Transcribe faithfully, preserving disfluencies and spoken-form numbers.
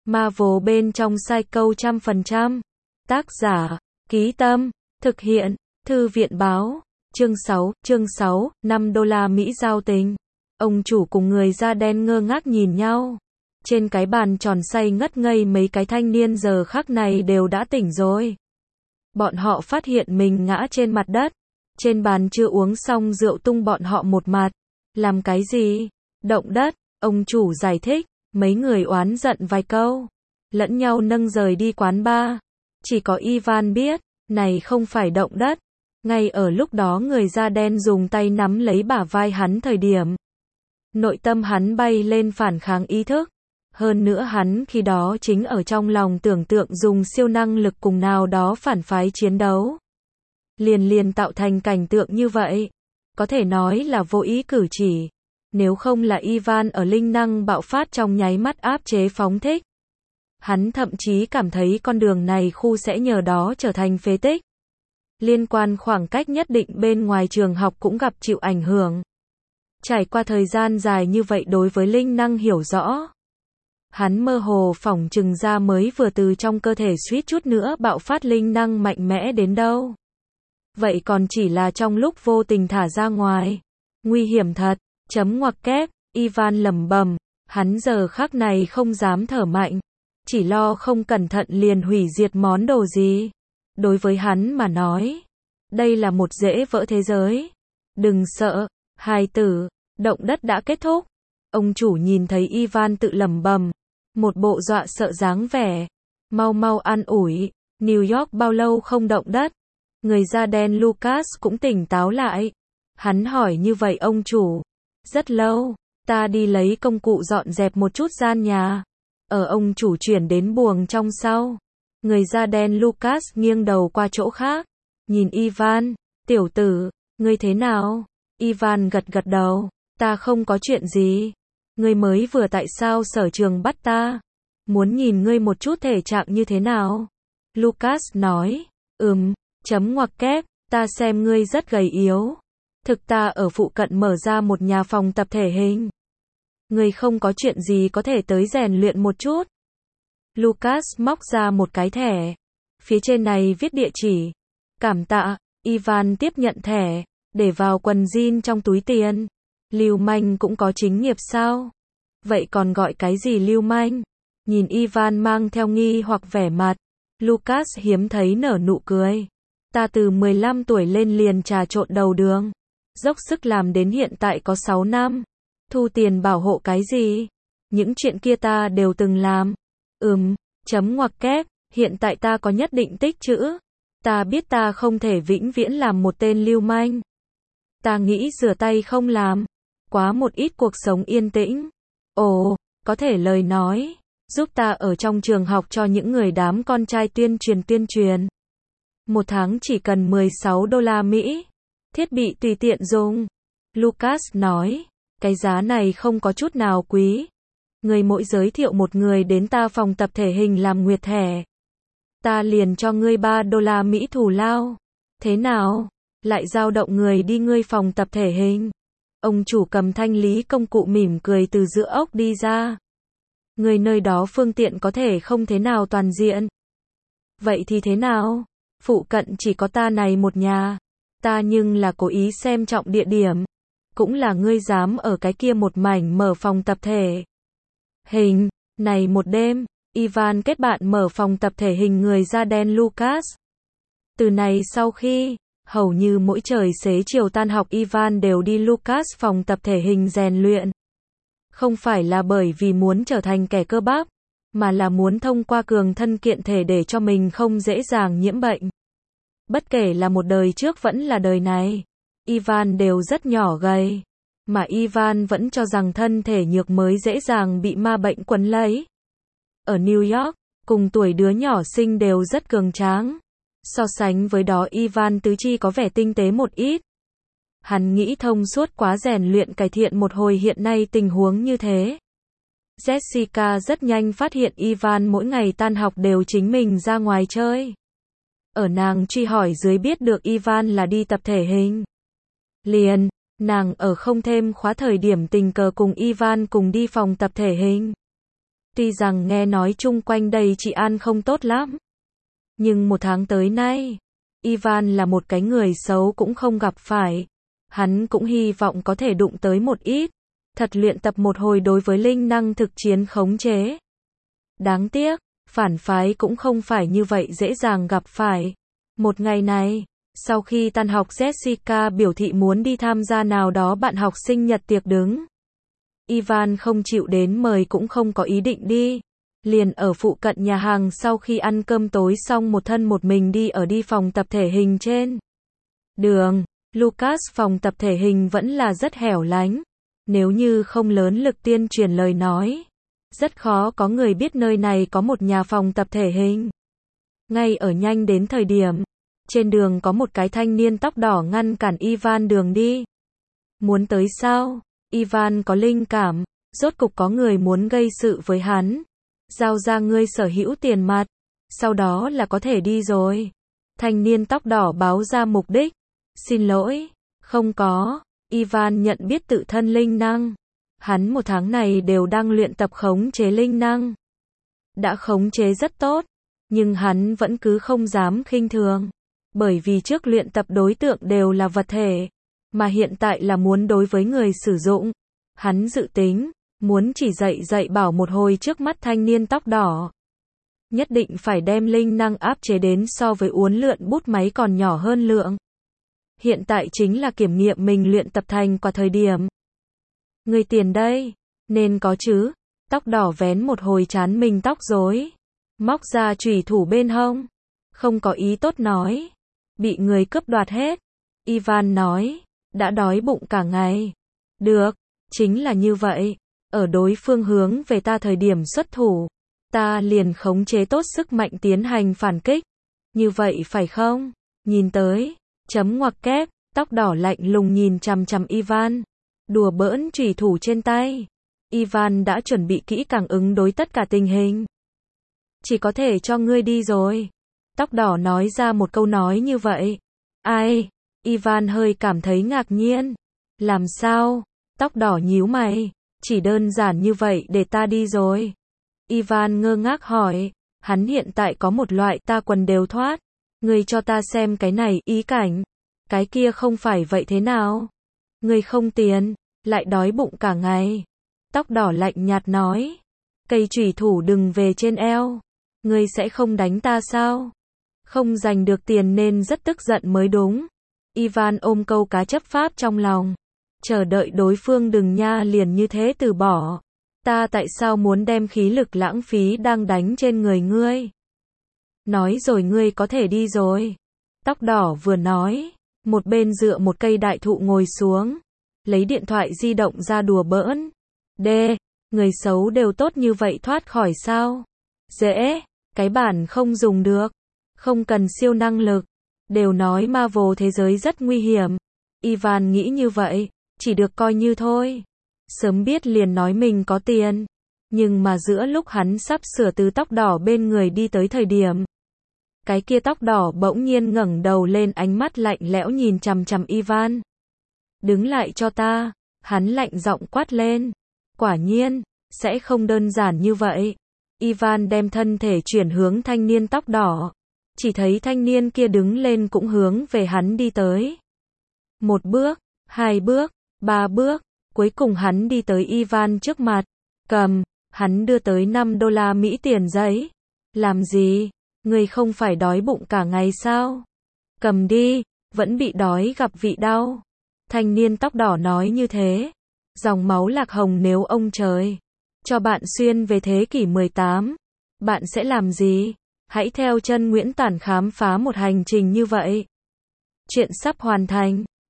Marvel bên trong Psycho trăm phần trăm. Tác giả, Ký Tâm, thực hiện, Thư viện báo. Chương sáu, chương sáu, năm đô la Mỹ giao tình. Ông chủ cùng người da đen ngơ ngác nhìn nhau. Trên cái bàn tròn say ngất ngây mấy cái thanh niên giờ khắc này đều đã tỉnh rồi. Bọn họ phát hiện mình ngã trên mặt đất. Trên bàn chưa uống xong rượu tung bọn họ một mặt. Làm cái gì? Động đất, ông chủ giải thích. Mấy người oán giận vài câu. Lẫn nhau nâng rời đi quán bar. Chỉ có Ivan biết, này không phải động đất. Ngay ở lúc đó người da đen dùng tay nắm lấy bả vai hắn thời điểm. Nội tâm hắn bay lên phản kháng ý thức. Hơn nữa hắn khi đó chính ở trong lòng tưởng tượng dùng siêu năng lực cùng nào đó phản phái chiến đấu. Liền liền tạo thành cảnh tượng như vậy. Có thể nói là vô ý cử chỉ. Nếu không là Ivan ở linh năng bạo phát trong nháy mắt áp chế phóng thích. Hắn thậm chí cảm thấy con đường này khu sẽ nhờ đó trở thành phế tích. Liên quan khoảng cách nhất định bên ngoài trường học cũng gặp chịu ảnh hưởng. Trải qua thời gian dài như vậy đối với linh năng hiểu rõ. Hắn mơ hồ phỏng chừng ra mới vừa từ trong cơ thể suýt chút nữa bạo phát linh năng mạnh mẽ đến đâu. Vậy còn chỉ là trong lúc vô tình thả ra ngoài. Nguy hiểm thật, chấm ngoặc kép, Ivan lẩm bẩm, hắn giờ khắc này không dám thở mạnh. Chỉ lo không cẩn thận liền hủy diệt món đồ gì. Đối với hắn mà nói, đây là một dễ vỡ thế giới. Đừng sợ, hài tử, động đất đã kết thúc. Ông chủ nhìn thấy Ivan tự lẩm bẩm, một bộ dọa sợ dáng vẻ. Mau mau an ủi, New York bao lâu không động đất? Người da đen Lucas cũng tỉnh táo lại. Hắn hỏi như vậy ông chủ. Rất lâu, ta đi lấy công cụ dọn dẹp một chút gian nhà. Ở ông chủ chuyển đến buồng trong sau. Người da đen Lucas nghiêng đầu qua chỗ khác. Nhìn Ivan, tiểu tử, ngươi thế nào? Ivan gật gật đầu, ta không có chuyện gì. Ngươi mới vừa tại sao sở trường bắt ta? Muốn nhìn ngươi một chút thể trạng như thế nào? Lucas nói, ừm, chấm ngoặc kép, ta xem ngươi rất gầy yếu. Thực ta ở phụ cận mở ra một nhà phòng tập thể hình. Ngươi không có chuyện gì có thể tới rèn luyện một chút. Lucas móc ra một cái thẻ. Phía trên này viết địa chỉ. Cảm tạ, Ivan tiếp nhận thẻ, để vào quần jean trong túi tiền. Lưu manh cũng có chính nghiệp sao? Vậy còn gọi cái gì lưu manh? Nhìn Ivan mang theo nghi hoặc vẻ mặt. Lucas hiếm thấy nở nụ cười. Ta từ mười lăm tuổi lên liền trà trộn đầu đường. Dốc sức làm đến hiện tại có sáu năm. Thu tiền bảo hộ cái gì? Những chuyện kia ta đều từng làm. Ừm, chấm ngoặc kép, hiện tại ta có nhất định tích trữ. Ta biết ta không thể vĩnh viễn làm một tên lưu manh. Ta nghĩ rửa tay không làm. Quá một ít cuộc sống yên tĩnh. Ồ, có thể lời nói. Giúp ta ở trong trường học cho những người đám con trai tuyên truyền tuyên truyền. Một tháng chỉ cần mười sáu đô la Mỹ. Thiết bị tùy tiện dùng. Lucas nói, cái giá này không có chút nào quý. Người mỗi giới thiệu một người đến ta phòng tập thể hình làm nguyệt thẻ. Ta liền cho ngươi ba đô la Mỹ thù lao. Thế nào? Lại dao động người đi ngươi phòng tập thể hình. Ông chủ cầm thanh lý công cụ mỉm cười từ giữa ốc đi ra. Người nơi đó phương tiện có thể không thế nào toàn diện. Vậy thì thế nào? Phụ cận chỉ có ta này một nhà. Ta nhưng là cố ý xem trọng địa điểm. Cũng là ngươi dám ở cái kia một mảnh mở phòng tập thể hình. Này một đêm, Ivan kết bạn mở phòng tập thể hình người da đen Lucas. Từ này sau khi, hầu như mỗi trời xế chiều tan học Ivan đều đi Lucas phòng tập thể hình rèn luyện. Không phải là bởi vì muốn trở thành kẻ cơ bắp, mà là muốn thông qua cường thân kiện thể để cho mình không dễ dàng nhiễm bệnh. Bất kể là một đời trước vẫn là đời này, Ivan đều rất nhỏ gầy. Mà Ivan vẫn cho rằng thân thể nhược mới dễ dàng bị ma bệnh quấn lấy. Ở New York, cùng tuổi đứa nhỏ xinh đều rất cường tráng. So sánh với đó Ivan tứ chi có vẻ tinh tế một ít. Hắn nghĩ thông suốt quá rèn luyện cải thiện một hồi hiện nay tình huống như thế. Jessica rất nhanh phát hiện Ivan mỗi ngày tan học đều chính mình ra ngoài chơi. Ở nàng truy hỏi dưới biết được Ivan là đi tập thể hình. Liền, nàng ở không thêm khóa thời điểm tình cờ cùng Ivan cùng đi phòng tập thể hình. Tuy rằng nghe nói chung quanh đây trị an không tốt lắm, nhưng một tháng tới nay, Ivan là một cái người xấu cũng không gặp phải. Hắn cũng hy vọng có thể đụng tới một ít, thật luyện tập một hồi đối với linh năng thực chiến khống chế. Đáng tiếc, phản phái cũng không phải như vậy dễ dàng gặp phải. Một ngày này, sau khi tan học Jessica biểu thị muốn đi tham gia nào đó bạn học sinh nhật tiệc đứng. Ivan không chịu đến mời cũng không có ý định đi. Liền ở phụ cận nhà hàng sau khi ăn cơm tối xong một thân một mình đi ở đi phòng tập thể hình trên đường. Lucas phòng tập thể hình vẫn là rất hẻo lánh. Nếu như không lớn lực tuyên truyền lời nói, rất khó có người biết nơi này có một nhà phòng tập thể hình. Ngay ở nhanh đến thời điểm, trên đường có một cái thanh niên tóc đỏ ngăn cản Ivan đường đi. Muốn tới sao? Ivan có linh cảm, rốt cục có người muốn gây sự với hắn. Giao ra ngươi sở hữu tiền mặt, sau đó là có thể đi rồi. Thanh niên tóc đỏ báo ra mục đích. Xin lỗi, không có. Ivan nhận biết tự thân linh năng. Hắn một tháng này đều đang luyện tập khống chế linh năng. Đã khống chế rất tốt, nhưng hắn vẫn cứ không dám khinh thường. Bởi vì trước luyện tập đối tượng đều là vật thể, mà hiện tại là muốn đối với người sử dụng. Hắn dự tính, muốn chỉ dạy dạy bảo một hồi trước mắt thanh niên tóc đỏ. Nhất định phải đem linh năng áp chế đến so với uốn lượn bút máy còn nhỏ hơn lượng. Hiện tại chính là kiểm nghiệm mình luyện tập thành quả thời điểm. Người tiền đây, nên có chứ. Tóc đỏ vén một hồi chán mình tóc rối, móc ra chùy thủ bên hông. Không có ý tốt nói, bị người cướp đoạt hết. Ivan nói, đã đói bụng cả ngày. Được, chính là như vậy. Ở đối phương hướng về ta thời điểm xuất thủ, ta liền khống chế tốt sức mạnh tiến hành phản kích. Như vậy phải không? Nhìn tới, chấm ngoặc kép, tóc đỏ lạnh lùng nhìn chằm chằm Ivan. Đùa bỡn chùy thủ trên tay. Ivan đã chuẩn bị kỹ càng ứng đối tất cả tình hình. Chỉ có thể cho ngươi đi rồi. Tóc đỏ nói ra một câu nói như vậy. Ai? Ivan hơi cảm thấy ngạc nhiên. Làm sao? Tóc đỏ nhíu mày. Chỉ đơn giản như vậy để ta đi rồi. Ivan ngơ ngác hỏi. Hắn hiện tại có một loại ta quần đều thoát. Ngươi cho ta xem cái này, ý cảnh. Cái kia không phải vậy thế nào? Ngươi không tiền, lại đói bụng cả ngày. Tóc đỏ lạnh nhạt nói. Cây chùy thủ đừng về trên eo. Ngươi sẽ không đánh ta sao? Không giành được tiền nên rất tức giận mới đúng. Ivan ôm câu cá chấp pháp trong lòng. Chờ đợi đối phương đừng nha liền như thế từ bỏ. Ta tại sao muốn đem khí lực lãng phí đang đánh trên người ngươi? Nói rồi ngươi có thể đi rồi. Tóc đỏ vừa nói, một bên dựa một cây đại thụ ngồi xuống, lấy điện thoại di động ra đùa bỡn. Đê, người xấu đều tốt như vậy thoát khỏi sao? Dễ, cái bản không dùng được, không cần siêu năng lực. Đều nói Marvel thế giới rất nguy hiểm. Ivan nghĩ như vậy, chỉ được coi như thôi. Sớm biết liền nói mình có tiền. Nhưng mà giữa lúc hắn sắp sửa từ tóc đỏ bên người đi tới thời điểm, cái kia tóc đỏ bỗng nhiên ngẩng đầu lên, ánh mắt lạnh lẽo nhìn chằm chằm Ivan. Đứng lại cho ta, hắn lạnh giọng quát lên. Quả nhiên, sẽ không đơn giản như vậy. Ivan đem thân thể chuyển hướng thanh niên tóc đỏ. Chỉ thấy thanh niên kia đứng lên cũng hướng về hắn đi tới. Một bước, hai bước, ba bước, cuối cùng hắn đi tới Ivan trước mặt. Cầm, hắn đưa tới năm đô la Mỹ tiền giấy. Làm gì? Ngươi không phải đói bụng cả ngày sao? Cầm đi, vẫn bị đói gặp vị đau. Thanh niên tóc đỏ nói như thế. Dòng máu lạc hồng, nếu ông trời cho bạn xuyên về thế kỷ mười tám, bạn sẽ làm gì? Hãy theo chân Nguyễn Tản khám phá một hành trình như vậy. Chuyện sắp hoàn thành.